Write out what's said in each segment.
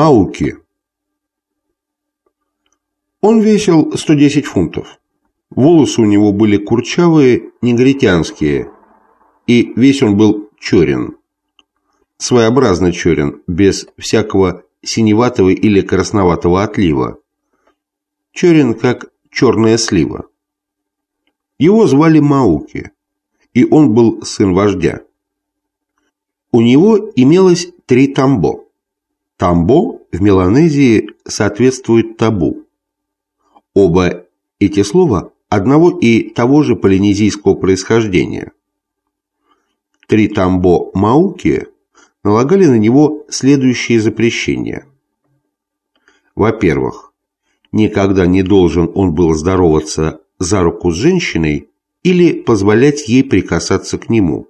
Мауки. Он весил 110 фунтов. Волосы у него были курчавые, негритянские, и весь он был черен. Своеобразно черен, без всякого синеватого или красноватого отлива. Черен, как черная слива. Его звали Мауки, и он был сын вождя. У него имелось 3 тамбо. Тамбо в Меланезии соответствует табу. Оба эти слова одного и того же полинезийского происхождения. 3 тамбо Мауки налагали на него следующие запрещения. Во-первых, никогда не должен он был здороваться за руку с женщиной или позволять ей прикасаться к нему,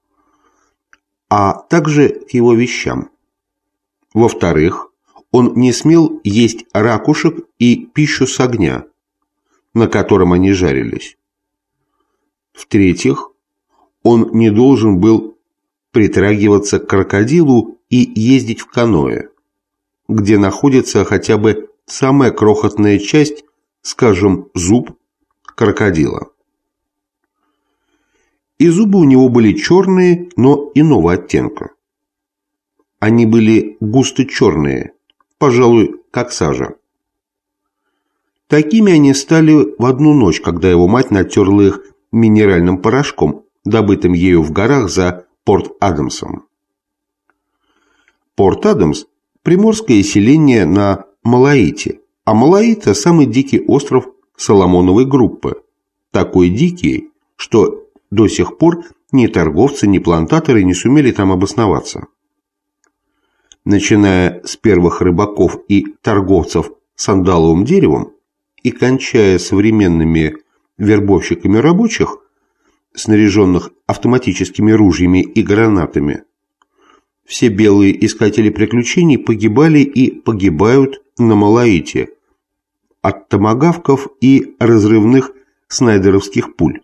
а также к его вещам. Во-вторых, он не смел есть ракушек и пищу с огня, на котором они жарились. В-третьих, он не должен был притрагиваться к крокодилу и ездить в каноэ, где находится хотя бы самая крохотная часть, скажем, зуб крокодила. И зубы у него были черные, но иного оттенка. Они были густо черные, пожалуй, как сажа. Такими они стали в одну ночь, когда его мать натерла их минеральным порошком, добытым ею в горах за Порт-Адамсом. Порт-Адамс – приморское селение на Малаите, а Малаита – самый дикий остров Соломоновой группы, такой дикий, что до сих пор ни торговцы, ни плантаторы не сумели там обосноваться. Начиная с первых рыбаков и торговцев сандаловым деревом и кончая современными вербовщиками рабочих, снаряженных автоматическими ружьями и гранатами, все белые искатели приключений погибали и погибают на Малаите от томагавков и разрывных снайдеровских пуль.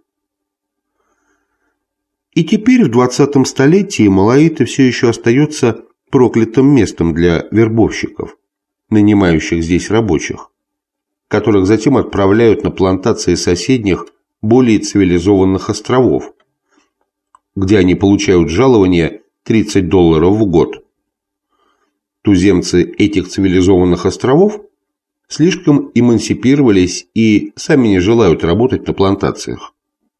И теперь в 20-м столетии Малаита все еще остается проклятым местом для вербовщиков, нанимающих здесь рабочих, которых затем отправляют на плантации соседних, более цивилизованных островов, где они получают жалование $30 в год. Туземцы этих цивилизованных островов слишком эмансипировались и сами не желают работать на плантациях.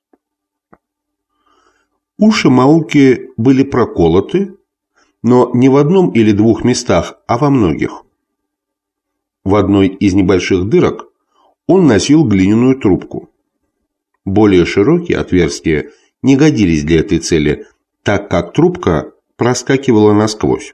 Уши Мауки были проколоты, но не в одном или двух местах, а во многих. В одной из небольших дырок он носил глиняную трубку. Более широкие отверстия не годились для этой цели, так как трубка проскакивала насквозь.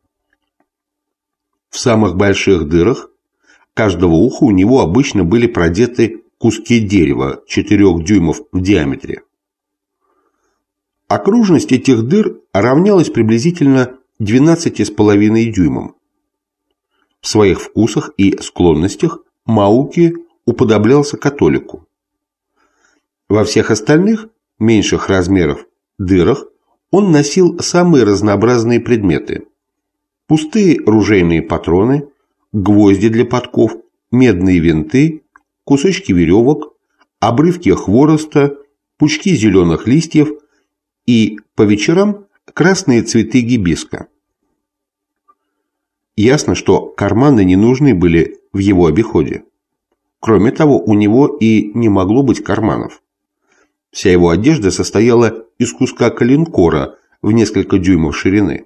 В самых больших дырах каждого уха у него обычно были продеты куски дерева 4 дюймов в диаметре. Окружность этих дыр равнялась приблизительно 12,5 дюймам. В своих вкусах и склонностях Мауки уподоблялся католику. Во всех остальных, меньших размеров, дырах он носил самые разнообразные предметы. Пустые ружейные патроны, гвозди для подков, медные винты, кусочки веревок, обрывки хвороста, пучки зеленых листьев и, по вечерам, красные цветы гибиска. Ясно, что карманы не нужны были в его обиходе. Кроме того, у него и не могло быть карманов. Вся его одежда состояла из куска коленкора в несколько дюймов ширины.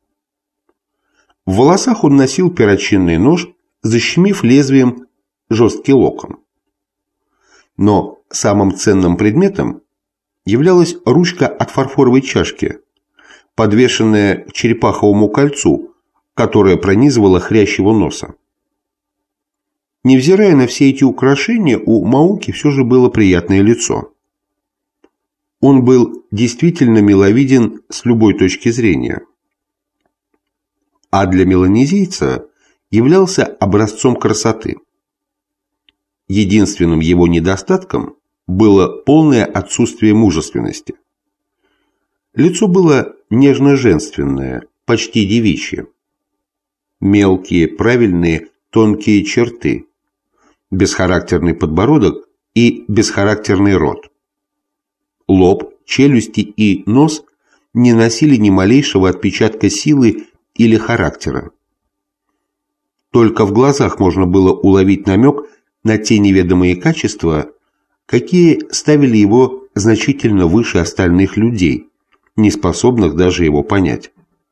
В волосах он носил перочинный нож, защемив лезвием жесткий локон. Но самым ценным предметом являлась ручка от фарфоровой чашки, подвешенная к черепаховому кольцу, которое пронизывало хрящ его носа. Невзирая на все эти украшения, у Мауки все же было приятное лицо. Он был действительно миловиден с любой точки зрения. А для меланезийца являлся образцом красоты. Единственным его недостатком было полное отсутствие мужественности. Лицо было нежно-женственное, почти девичье. мелкие, правильные, тонкие черты, бесхарактерный подбородок и бесхарактерный рот. Лоб, челюсти и нос не носили ни малейшего отпечатка силы или характера. Только в глазах можно было уловить намек на те неведомые качества, какие ставили его значительно выше остальных людей, не способных даже его понять.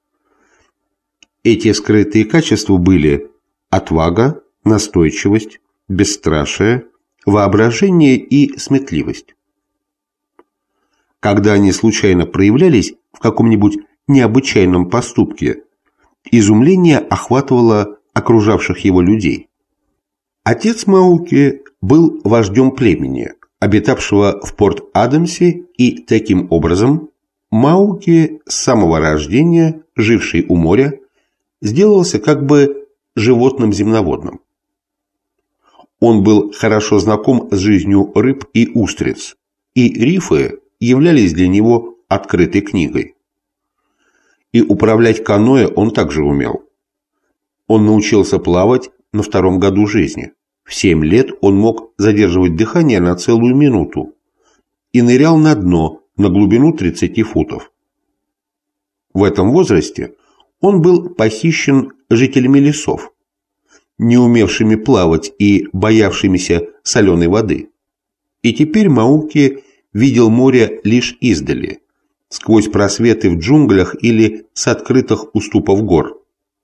Эти скрытые качества были отвага, настойчивость, бесстрашие, воображение и сметливость. Когда они случайно проявлялись в каком-нибудь необычайном поступке, изумление охватывало окружавших его людей. Отец Мауки был вождем племени, обитавшего в Порт-Адамсе, и таким образом Мауки с самого рождения, живший у моря, сделался как бы животным земноводным. Он был хорошо знаком с жизнью рыб и устриц, и рифы являлись для него открытой книгой. И управлять каноэ он также умел. Он научился плавать на 2-м году жизни. В 7 лет он мог задерживать дыхание на целую минуту и нырял на дно на глубину 30 футов. В этом возрасте он был похищен жителями лесов, не умевшими плавать и боявшимися соленой воды. И теперь Мауки видел море лишь издали, сквозь просветы в джунглях или с открытых уступов гор.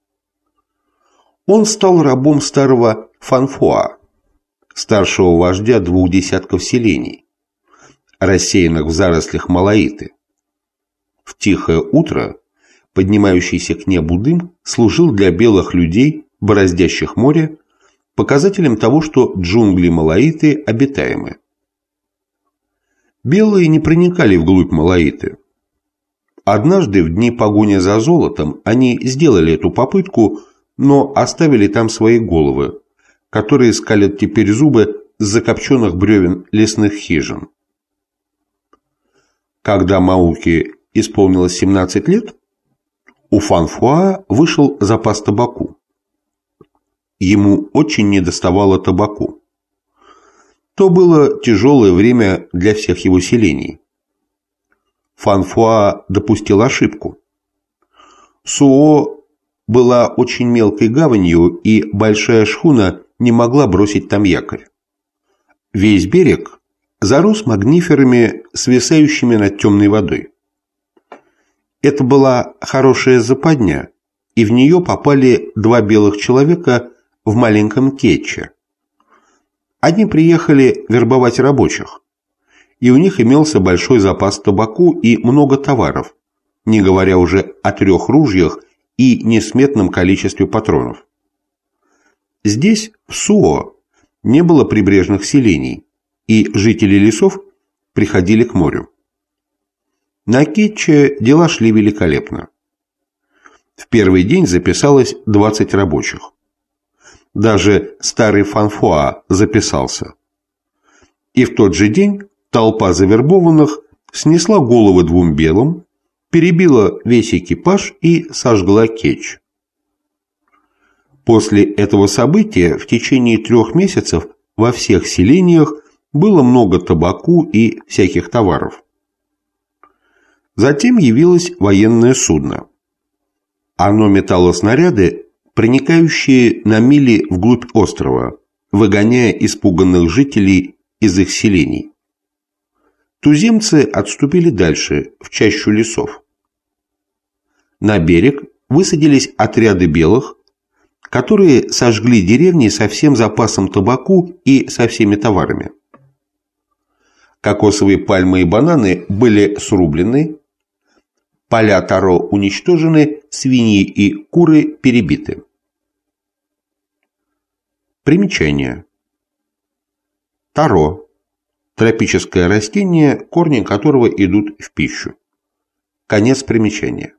Он стал рабом старого Фанфоа, старшего вождя 2 десятков селений, рассеянных в зарослях малаиты. В тихое утро поднимающийся к небу дым служил для белых людей, бороздящих море, показателем того, что джунгли малаиты обитаемы. Белые не проникали вглубь малаиты. Однажды, в дни погони за золотом, они сделали эту попытку, но оставили там свои головы, которые скалят теперь зубы с закопченных бревен лесных хижин. Когда Мауки исполнилось 17 лет, у Фанфоа вышел запас табаку. Ему очень недоставало табаку. То было тяжелое время для всех его селений. Фанфоа допустил ошибку. Суо была очень мелкой гаванью, и большая шхуна не могла бросить там якорь. Весь берег зарос магниферами, свисающими над темной водой. Это была хорошая западня, и в нее попали 2 белых человека в маленьком кетче. Они приехали вербовать рабочих, и у них имелся большой запас табаку и много товаров, не говоря уже о 3 ружьях и несметном количестве патронов. Здесь, в Суо, не было прибрежных селений, и жители лесов приходили к морю. На кетче дела шли великолепно. В первый день записалось 20 рабочих. Даже старый Фанфоа записался. И в тот же день толпа завербованных снесла головы 2 белым, перебила весь экипаж и сожгла кетч. После этого события в течение 3 месяцев во всех селениях было много табаку и всяких товаров. Затем явилось военное судно. Оно метало снаряды, проникающие на мили вглубь острова, выгоняя испуганных жителей из их селений. Туземцы отступили дальше, в чащу лесов. На берег высадились отряды белых, которые сожгли деревни со всем запасом табаку и со всеми товарами. Кокосовые пальмы и бананы были срублены, поля таро уничтожены, свиньи и куры перебиты. Примечание. Таро – тропическое растение, корни которого идут в пищу. Конец примечания.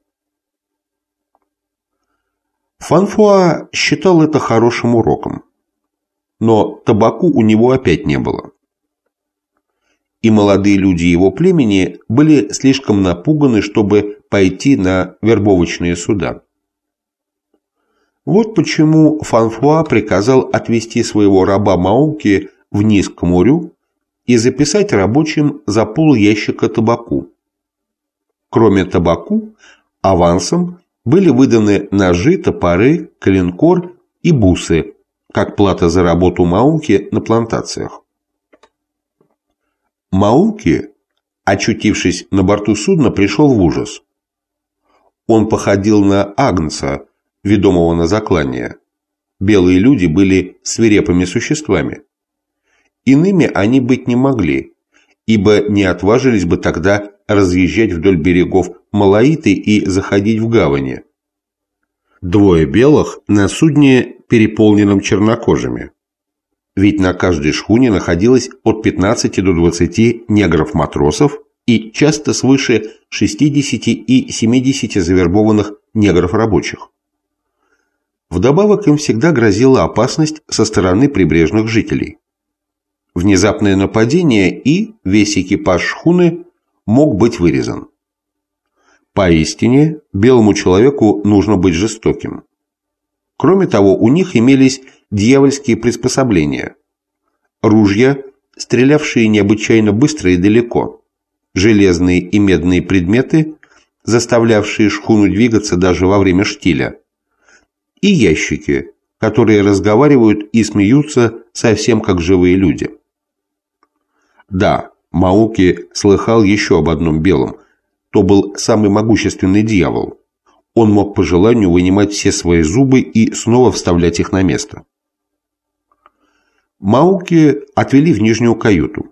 Фанфоа считал это хорошим уроком, но табаку у него опять не было. И молодые люди его племени были слишком напуганы, чтобы пойти на вербовочные суда. Вот почему Фанфуа приказал отвести своего раба Мауки вниз к морю и записать рабочим за полящика табаку. Кроме табаку, авансом были выданы ножи, топоры, коленкор и бусы, как плата за работу Мауки на плантациях. Мауки, очутившись на борту судна, пришел в ужас. Он походил на агнца, ведомого на заклание. Белые люди были свирепыми существами. Иными они быть не могли, ибо не отважились бы тогда разъезжать вдоль берегов Малаиты и заходить в гавани. Двое белых на судне, переполненном чернокожими. Ведь на каждой шхуне находилось от 15 до 20 негров-матросов и часто свыше 60 и 70 завербованных негров-рабочих. Вдобавок им всегда грозила опасность со стороны прибрежных жителей. Внезапное нападение, и весь экипаж шхуны мог быть вырезан. Поистине, белому человеку нужно быть жестоким. Кроме того, у них имелись дьявольские приспособления. Ружья, стрелявшие необычайно быстро и далеко, железные и медные предметы, заставлявшие шхуну двигаться даже во время штиля, и ящики, которые разговаривают и смеются совсем как живые люди. Да, Мауки слыхал еще об одном белом. То был самый могущественный дьявол. Он мог по желанию вынимать все свои зубы и снова вставлять их на место. Мауки отвели в нижнюю каюту.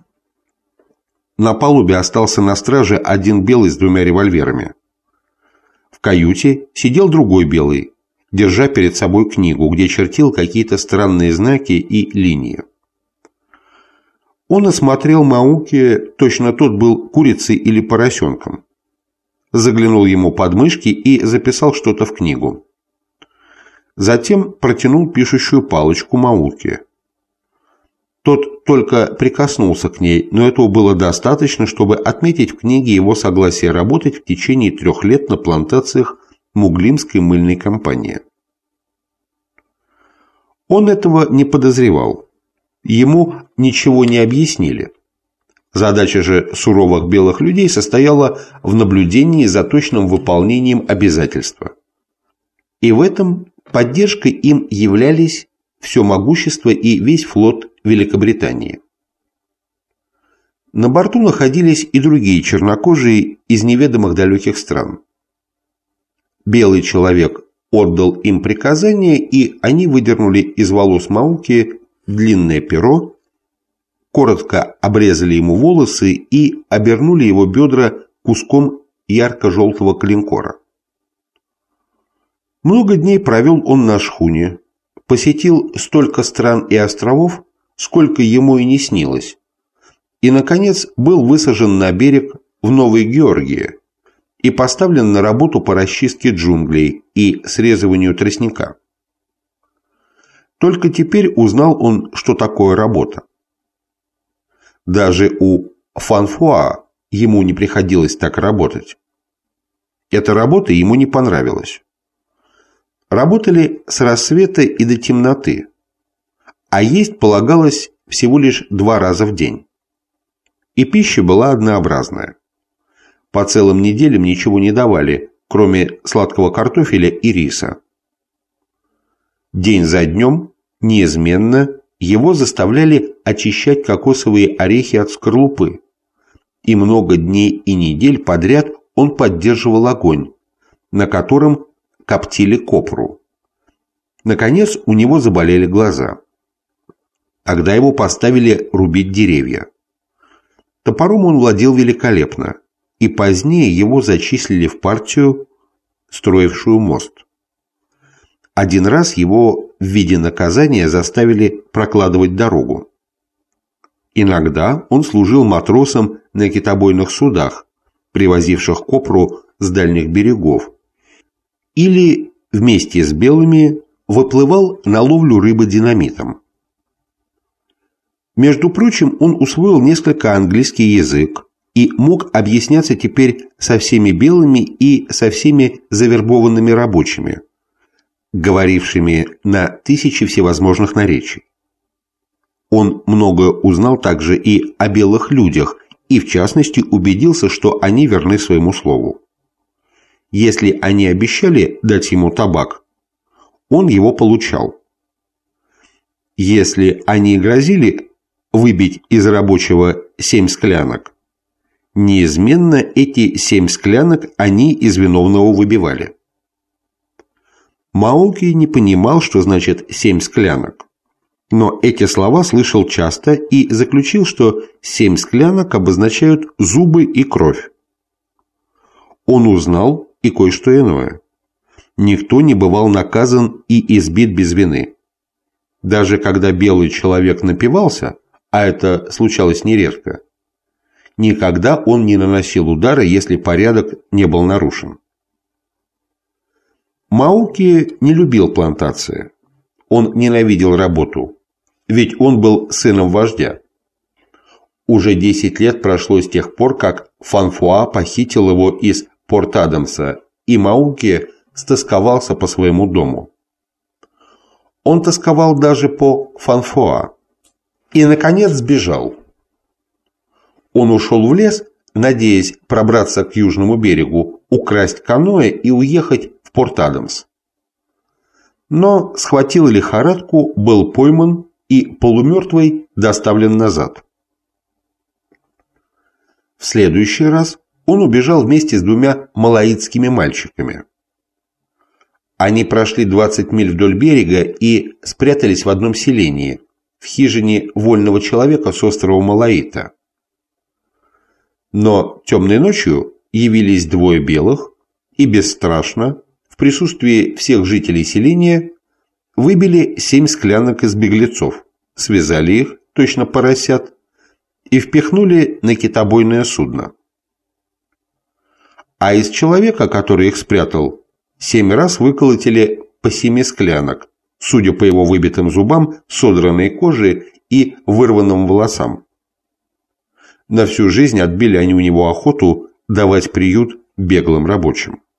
На палубе остался на страже один белый с 2 револьверами. В каюте сидел другой белый, держа перед собой книгу, где чертил какие-то странные знаки и линии. Он осмотрел Мауки, точно тот был курицей или поросенком. Заглянул ему под мышки и записал что-то в книгу. Затем протянул пишущую палочку Мауки. Тот только прикоснулся к ней, но этого было достаточно, чтобы отметить в книге его согласие работать в течение 3 лет на плантациях Муглимской мыльной компании. Он этого не подозревал. Ему ничего не объяснили. Задача же суровых белых людей состояла в наблюдении за точным выполнением обязательства. И в этом поддержкой им являлись все могущество и весь флот Великобритании. На борту находились и другие чернокожие из неведомых далеких стран. Белый человек отдал им приказание, и они выдернули из волос Мауки длинное перо, коротко обрезали ему волосы и обернули его бедра куском ярко-желтого коленкора. Много дней провел он на шхуне, посетил столько стран и островов, сколько ему и не снилось, и, наконец, был высажен на берег в Новой Георгии и поставлен на работу по расчистке джунглей и срезыванию тростника. Только теперь узнал он, что такое работа. Даже у Фанфуа ему не приходилось так работать. Эта работа ему не понравилась. Работали с рассвета и до темноты, а есть полагалось всего лишь 2 раза в день. И пища была однообразная. По целым неделям ничего не давали, кроме сладкого картофеля и риса. День за днем неизменно его заставляли очищать кокосовые орехи от скорлупы, и много дней и недель подряд он поддерживал огонь, на котором коптили копру. Наконец у него заболели глаза. Тогда его поставили рубить деревья. Топором он владел великолепно, и позднее его зачислили в партию, строившую мост. Один раз его в виде наказания заставили прокладывать дорогу. Иногда он служил матросом на китобойных судах, привозивших копру с дальних берегов, или вместе с белыми выплывал на ловлю рыбы динамитом. Между прочим, он усвоил несколько английский язык и мог объясняться теперь со всеми белыми и со всеми завербованными рабочими, говорившими на тысячи всевозможных наречий. Он многое узнал также и о белых людях, и в частности убедился, что они верны своему слову. Если они обещали дать ему табак, он его получал. Если они грозили выбить из рабочего 7 склянок, неизменно эти 7 склянок они из виновного выбивали. Мауки не понимал, что значит 7 склянок, но эти слова слышал часто и заключил, что 7 склянок обозначают зубы и кровь. Он узнал и кое-что иное. Никто не бывал наказан и избит без вины. Даже когда белый человек напивался, а это случалось нередко, никогда он не наносил удара, если порядок не был нарушен. Мауки не любил плантации. Он ненавидел работу, ведь он был сыном вождя. Уже 10 лет прошло с тех пор, как Фанфуа похитил его из Порт-Адамса, и Мауки стосковался по своему дому. Он тосковал даже по Фанфуа и, наконец, сбежал. Он ушел в лес, надеясь пробраться к южному берегу, украсть каноэ и уехать в Порт-Адамс. Но схватил лихорадку, был пойман и полумертвый доставлен назад. В следующий раз он убежал вместе с 2 малаитскими мальчиками. Они прошли 20 миль вдоль берега и спрятались в одном селении, в хижине вольного человека с острова Малаита. Но темной ночью явились 2 белых и бесстрашно, в присутствии всех жителей селения, выбили 7 склянок из беглецов, связали их, точно поросят, и впихнули на китобойное судно. А из человека, который их спрятал, 7 раз выколотили по 7 склянок, судя по его выбитым зубам, содранной коже и вырванным волосам. На всю жизнь отбили они у него охоту давать приют беглым рабочим.